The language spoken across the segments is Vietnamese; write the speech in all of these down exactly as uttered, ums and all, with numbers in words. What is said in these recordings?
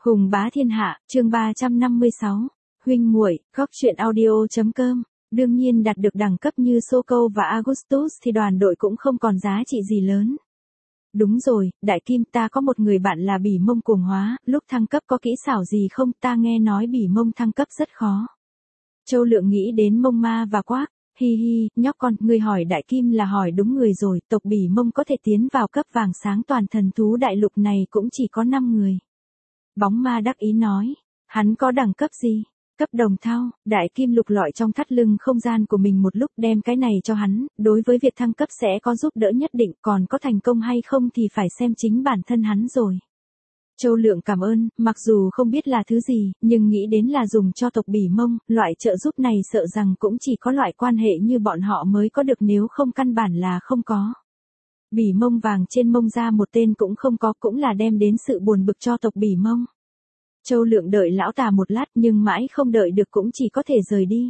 Hùng bá thiên hạ, chương ba trăm năm mươi sáu. Huynh muội, góc truyện audio.com. Đương nhiên đạt được đẳng cấp như Soko và Augustus thì đoàn đội cũng không còn giá trị gì lớn. Đúng rồi, Đại Kim, ta có một người bạn là Bỉ Mông cuồng hóa, lúc thăng cấp có kỹ xảo gì không? Ta nghe nói Bỉ Mông thăng cấp rất khó. Châu Lượng nghĩ đến Mông Ma và quát, hi hi, nhóc con, ngươi hỏi Đại Kim là hỏi đúng người rồi, tộc Bỉ Mông có thể tiến vào cấp vàng sáng toàn thần thú đại lục này cũng chỉ có năm người. Bóng Ma đắc ý nói, hắn có đẳng cấp gì? Cấp đồng thau. Đại Kim lục lọi trong thắt lưng không gian của mình một lúc, đem cái này cho hắn, đối với việc thăng cấp sẽ có giúp đỡ nhất định, còn có thành công hay không thì phải xem chính bản thân hắn rồi. Châu Lượng cảm ơn, mặc dù không biết là thứ gì, nhưng nghĩ đến là dùng cho tộc Bỉ Mông, loại trợ giúp này sợ rằng cũng chỉ có loại quan hệ như bọn họ mới có được, nếu không căn bản là không có. Bỉ Mông vàng trên mông ra một tên cũng không có, cũng là đem đến sự buồn bực cho tộc Bỉ Mông. Châu Lượng đợi lão tà một lát nhưng mãi không đợi được cũng chỉ có thể rời đi.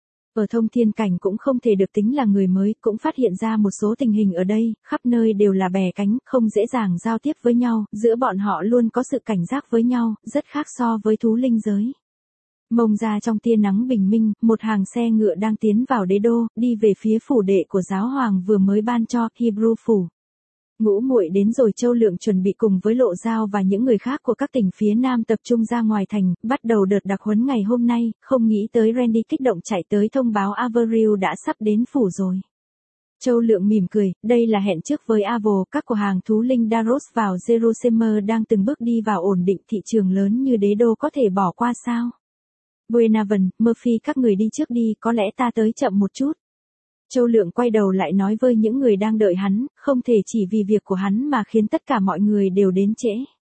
Ở Thông Thiên Cảnh cũng không thể được tính là người mới, cũng phát hiện ra một số tình hình ở đây, khắp nơi đều là bè cánh, không dễ dàng giao tiếp với nhau, giữa bọn họ luôn có sự cảnh giác với nhau, rất khác so với thú linh giới. Mông ra trong tia nắng bình minh, một hàng xe ngựa đang tiến vào đế đô, đi về phía phủ đệ của giáo hoàng vừa mới ban cho, Hebrew phủ. Ngũ muội đến rồi. Châu Lượng chuẩn bị cùng với Lộ Giao và những người khác của các tỉnh phía Nam tập trung ra ngoài thành, bắt đầu đợt đặc huấn ngày hôm nay, không nghĩ tới Randy kích động chạy tới thông báo Avril đã sắp đến phủ rồi. Châu Lượng mỉm cười, đây là hẹn trước với Avo, các cửa hàng thú linh Daros vào Jerusalem đang từng bước đi vào ổn định, thị trường lớn như đế đô có thể bỏ qua sao? Buenaven, Murphy các người đi trước đi, có lẽ ta tới chậm một chút. Châu Lượng quay đầu lại nói với những người đang đợi hắn, không thể chỉ vì việc của hắn mà khiến tất cả mọi người đều đến trễ.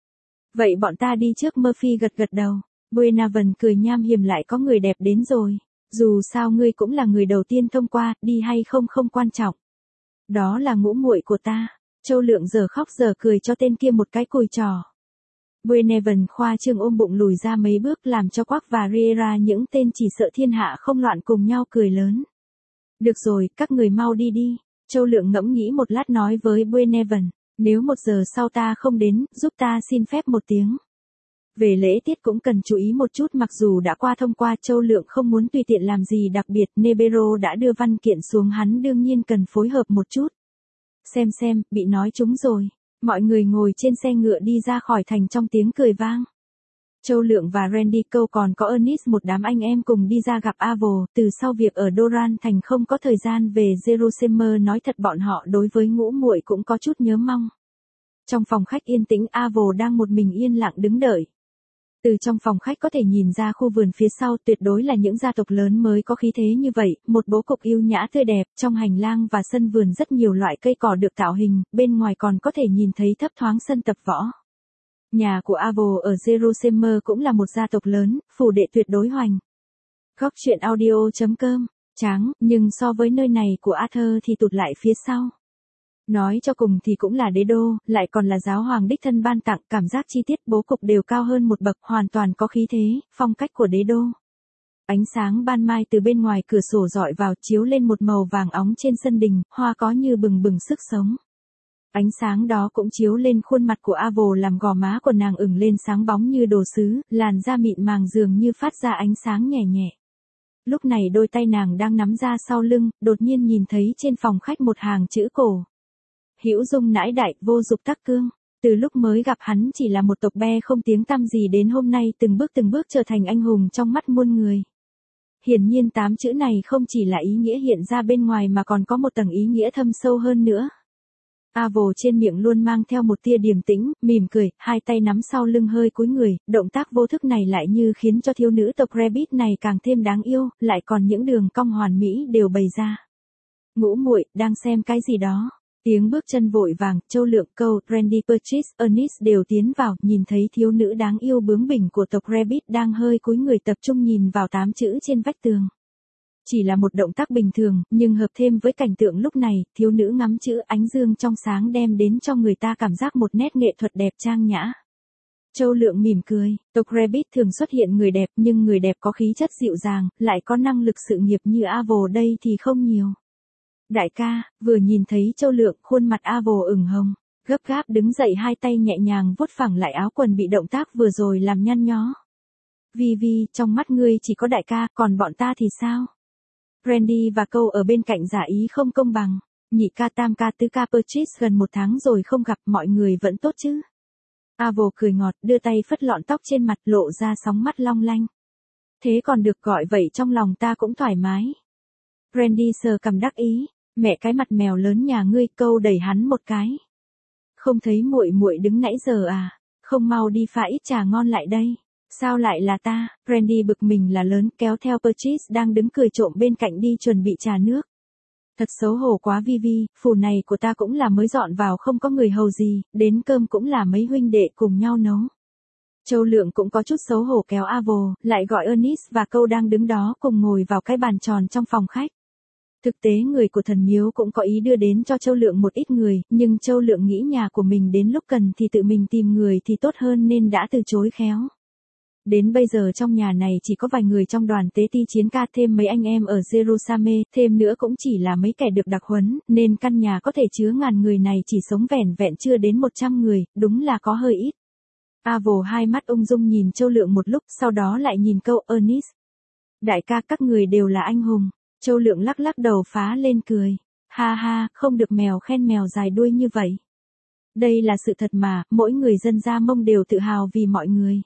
Vậy bọn ta đi trước. Murphy gật gật đầu. Buenaven cười nham hiểm, lại có người đẹp đến rồi. Dù sao ngươi cũng là người đầu tiên thông qua, đi hay không không quan trọng. Đó là ngũ muội của ta. Châu Lượng giờ khóc giờ cười cho tên kia một cái cùi trò. Buenaven khoa trương ôm bụng lùi ra mấy bước, làm cho Quack và Riera, những tên chỉ sợ thiên hạ không loạn, cùng nhau cười lớn. Được rồi, các người mau đi đi. Châu Lượng ngẫm nghĩ một lát nói với Buenaven, nếu một giờ sau ta không đến, giúp ta xin phép một tiếng. Về lễ tiết cũng cần chú ý một chút, mặc dù đã qua thông qua, Châu Lượng không muốn tùy tiện làm gì đặc biệt, Nebero đã đưa văn kiện xuống, hắn đương nhiên cần phối hợp một chút. Xem xem, bị nói trúng rồi. Mọi người ngồi trên xe ngựa đi ra khỏi thành trong tiếng cười vang. Châu Lượng và Randy Câu còn có Ernest, một đám anh em cùng đi ra gặp Avo, từ sau việc ở Doran thành không có thời gian về Jerusalem, nói thật bọn họ đối với ngũ muội cũng có chút nhớ mong. Trong phòng khách yên tĩnh, Avo đang một mình yên lặng đứng đợi. Từ trong phòng khách có thể nhìn ra khu vườn phía sau, tuyệt đối là những gia tộc lớn mới có khí thế như vậy, một bố cục yêu nhã tươi đẹp, trong hành lang và sân vườn rất nhiều loại cây cỏ được tạo hình, bên ngoài còn có thể nhìn thấy thấp thoáng sân tập võ. Nhà của Avo ở Jerusalem cũng là một gia tộc lớn, phủ đệ tuyệt đối hoành. Góc truyện audio.com. Tráng, nhưng so với nơi này của Arthur thì tụt lại phía sau. Nói cho cùng thì cũng là đế đô, lại còn là giáo hoàng đích thân ban tặng, cảm giác chi tiết bố cục đều cao hơn một bậc, hoàn toàn có khí thế, phong cách của đế đô. Ánh sáng ban mai từ bên ngoài cửa sổ rọi vào, chiếu lên một màu vàng óng trên sân đình, hoa có như bừng bừng sức sống. Ánh sáng đó cũng chiếu lên khuôn mặt của Avo, làm gò má của nàng ửng lên sáng bóng như đồ sứ, làn da mịn màng dường như phát ra ánh sáng nhẹ nhẹ. Lúc này đôi tay nàng đang nắm ra sau lưng, đột nhiên nhìn thấy trên phòng khách một hàng chữ cổ. Hữu dung nãi đại, vô dục tắc cương. Từ lúc mới gặp hắn chỉ là một tộc be không tiếng tăm gì, đến hôm nay từng bước từng bước trở thành anh hùng trong mắt muôn người. Hiển nhiên tám chữ này không chỉ là ý nghĩa hiện ra bên ngoài mà còn có một tầng ý nghĩa thâm sâu hơn nữa. Avo trên miệng luôn mang theo một tia điềm tĩnh, mỉm cười, hai tay nắm sau lưng hơi cúi người, động tác vô thức này lại như khiến cho thiếu nữ tộc Rabbit này càng thêm đáng yêu, lại còn những đường cong hoàn mỹ đều bày ra. Ngũ muội đang xem cái gì đó? Tiếng bước chân vội vàng, Châu Lượng, Câu, Randy, Purchase, Ernest đều tiến vào, nhìn thấy thiếu nữ đáng yêu bướng bỉnh của tộc Rabbit đang hơi cúi người tập trung nhìn vào tám chữ trên vách tường. Chỉ là một động tác bình thường, nhưng hợp thêm với cảnh tượng lúc này, thiếu nữ ngắm chữ, ánh dương trong sáng đem đến cho người ta cảm giác một nét nghệ thuật đẹp trang nhã. Châu Lượng mỉm cười, tộc Rabbit thường xuất hiện người đẹp, nhưng người đẹp có khí chất dịu dàng, lại có năng lực sự nghiệp như Avo đây thì không nhiều. Đại ca, vừa nhìn thấy Châu Lượng, khuôn mặt Avo ửng hồng. Gấp gáp đứng dậy, hai tay nhẹ nhàng vuốt phẳng lại áo quần bị động tác vừa rồi làm nhăn nhó. Vi Vi, trong mắt ngươi chỉ có đại ca, còn bọn ta thì sao? Randy và Câu ở bên cạnh giả ý không công bằng. Nhị ca, tam ca, tứ ca, Purchase gần một tháng rồi không gặp, mọi người vẫn tốt chứ? Avo cười ngọt, đưa tay phất lọn tóc trên mặt, lộ ra sóng mắt long lanh. Thế còn được, gọi vậy trong lòng ta cũng thoải mái. Randy sờ cằm đắc ý, mẹ cái mặt mèo lớn nhà ngươi. Câu đẩy hắn một cái. Không thấy muội muội đứng nãy giờ à? Không mau đi pha ít trà ngon lại đây. Sao lại là ta? Randy bực mình là lớn, kéo theo Purchase đang đứng cười trộm bên cạnh đi chuẩn bị trà nước. Thật xấu hổ quá Vi Vi, phủ này của ta cũng là mới dọn vào, không có người hầu gì, đến cơm cũng là mấy huynh đệ cùng nhau nấu. Châu Lượng cũng có chút xấu hổ kéo Avo, lại gọi Ernest và Câu đang đứng đó cùng ngồi vào cái bàn tròn trong phòng khách. Thực tế người của thần miếu cũng có ý đưa đến cho Châu Lượng một ít người, nhưng Châu Lượng nghĩ nhà của mình đến lúc cần thì tự mình tìm người thì tốt hơn nên đã từ chối khéo. Đến bây giờ trong nhà này chỉ có vài người trong đoàn tế ti chiến ca, thêm mấy anh em ở Jerusalem, thêm nữa cũng chỉ là mấy kẻ được đặc huấn, nên căn nhà có thể chứa ngàn người này chỉ sống vẻn vẹn chưa đến một trăm người, đúng là có hơi ít. Avo hai mắt ung dung nhìn Châu Lượng một lúc, sau đó lại nhìn Câu, Ernest. Đại ca, các người đều là anh hùng. Châu Lượng lắc lắc đầu phá lên cười. Ha ha, không được mèo khen mèo dài đuôi như vậy. Đây là sự thật mà, mỗi người dân Gia Mông đều tự hào vì mọi người.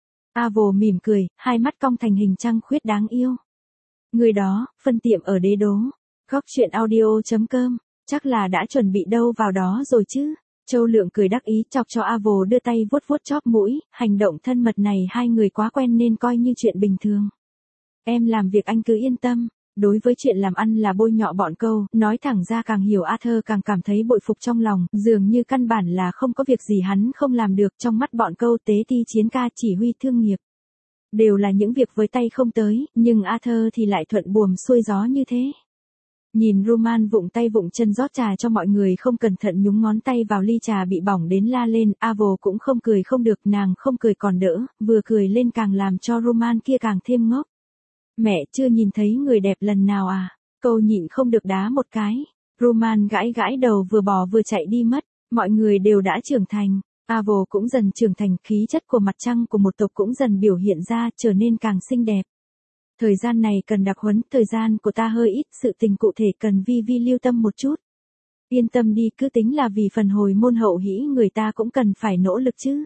Avo mỉm cười, hai mắt cong thành hình trăng khuyết đáng yêu. Người đó, phân tiệm ở Đế Đô. Góc chuyện audio chấm com, chắc là đã chuẩn bị đâu vào đó rồi chứ. Châu Lượng cười đắc ý, chọc cho Avo đưa tay vuốt vuốt chóp mũi, hành động thân mật này hai người quá quen nên coi như chuyện bình thường. Em làm việc anh cứ yên tâm. Đối với chuyện làm ăn là bôi nhọ bọn Câu, nói thẳng ra càng hiểu Arthur càng cảm thấy bội phục trong lòng, dường như căn bản là không có việc gì hắn không làm được. Trong mắt bọn Câu, tế ti chiến ca, chỉ huy thương nghiệp đều là những việc với tay không tới, nhưng Arthur thì lại thuận buồm xuôi gió như thế. Nhìn Roman vụng tay vụng chân rót trà cho mọi người, không cẩn thận nhúng ngón tay vào ly trà bị bỏng đến la lên, Avo cũng không cười không được, nàng không cười còn đỡ, vừa cười lên càng làm cho Roman kia càng thêm ngốc. Mẹ chưa nhìn thấy người đẹp lần nào à? Câu nhịn không được đá một cái. Roman gãi gãi đầu, vừa bỏ vừa chạy đi mất. Mọi người đều đã trưởng thành. Avo cũng dần trưởng thành, khí chất của mặt trăng của một tộc cũng dần biểu hiện ra, trở nên càng xinh đẹp. Thời gian này cần đặc huấn, thời gian của ta hơi ít, sự tình cụ thể cần Vi Vi lưu tâm một chút. Yên tâm đi, cứ tính là vì phần hồi môn hậu hĩ người ta cũng cần phải nỗ lực chứ.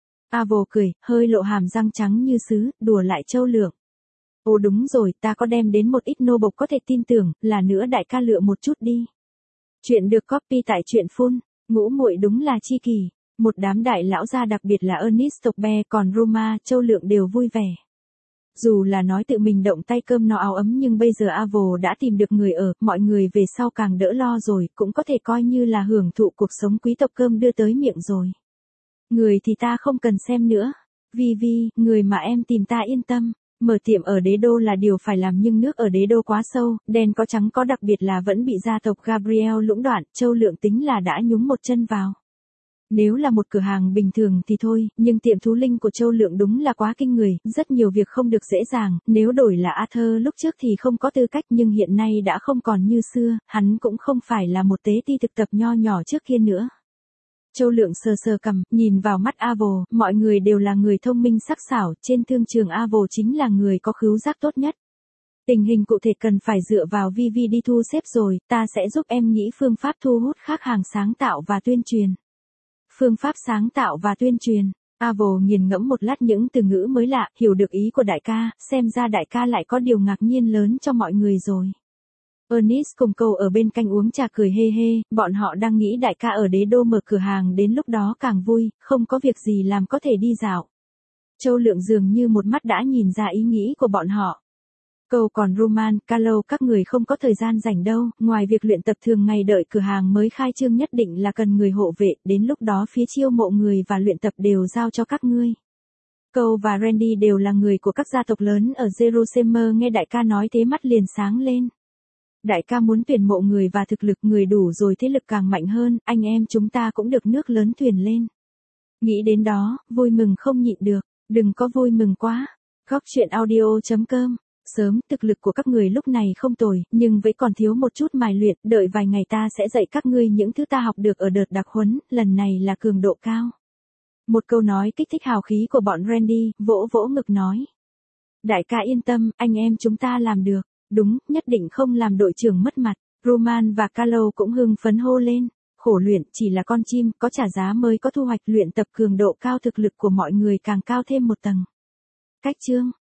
Avo cười, hơi lộ hàm răng trắng như sứ, đùa lại Châu Lượng. Ồ đúng rồi, ta có đem đến một ít nô bộc có thể tin tưởng, là nữa đại ca lựa một chút đi. Chuyện được copy tại truyện phun, ngũ muội đúng là chi kỳ. Một đám đại lão gia, đặc biệt là Ernest tộc Be, còn Roma, Châu Lượng đều vui vẻ. Dù là nói tự mình động tay cơm no áo ấm, nhưng bây giờ Avo đã tìm được người ở, mọi người về sau càng đỡ lo rồi, cũng có thể coi như là hưởng thụ cuộc sống quý tộc cơm đưa tới miệng rồi. Người thì ta không cần xem nữa. Vi Vi, người mà em tìm ta yên tâm. Mở tiệm ở Đế Đô là điều phải làm, nhưng nước ở Đế Đô quá sâu, đen có trắng có, đặc biệt là vẫn bị gia tộc Gabriel lũng đoạn, Châu Lượng tính là đã nhúng một chân vào. Nếu là một cửa hàng bình thường thì thôi, nhưng tiệm thú linh của Châu Lượng đúng là quá kinh người, rất nhiều việc không được dễ dàng, nếu đổi là Arthur lúc trước thì không có tư cách, nhưng hiện nay đã không còn như xưa, hắn cũng không phải là một tế ti thực tập nho nhỏ trước kia nữa. Châu Lượng sờ sờ cằm, nhìn vào mắt Avo, mọi người đều là người thông minh sắc sảo, trên thương trường Avo chính là người có khứu giác tốt nhất. Tình hình cụ thể cần phải dựa vào Vi Vi đi thu xếp rồi, ta sẽ giúp em nghĩ phương pháp thu hút khách hàng, sáng tạo và tuyên truyền. Phương pháp sáng tạo và tuyên truyền. Avo nghiền ngẫm một lát những từ ngữ mới lạ, hiểu được ý của đại ca, xem ra đại ca lại có điều ngạc nhiên lớn cho mọi người rồi. Ernest cùng Câu ở bên cạnh uống trà cười hê hê, bọn họ đang nghĩ đại ca ở Đế Đô mở cửa hàng, đến lúc đó càng vui, không có việc gì làm có thể đi dạo. Châu Lượng dường như một mắt đã nhìn ra ý nghĩ của bọn họ. Câu còn Roman, Carlo các người không có thời gian rảnh đâu, ngoài việc luyện tập thường ngày đợi cửa hàng mới khai trương nhất định là cần người hộ vệ, đến lúc đó phía chiêu mộ người và luyện tập đều giao cho các ngươi. Câu và Randy đều là người của các gia tộc lớn ở Jerusalem, nghe đại ca nói thế mắt liền sáng lên. Đại ca muốn tuyển mộ người và thực lực người đủ rồi, thế lực càng mạnh hơn, anh em chúng ta cũng được nước lớn thuyền lên. Nghĩ đến đó, vui mừng không nhịn được, đừng có vui mừng quá. Góc chuyện audio chấm com sớm, thực lực của các người lúc này không tồi, nhưng vẫn còn thiếu một chút mài luyện, đợi vài ngày ta sẽ dạy các ngươi những thứ ta học được ở đợt đặc huấn, lần này là cường độ cao. Một câu nói kích thích hào khí của bọn Randy, vỗ vỗ ngực nói. Đại ca yên tâm, anh em chúng ta làm được, đúng, nhất định không làm đội trưởng mất mặt. Roman và Carlo cũng hưng phấn hô lên. Khổ luyện chỉ là con chim, có trả giá mới có thu hoạch, luyện tập cường độ cao thực lực của mọi người càng cao thêm một tầng. Cách chương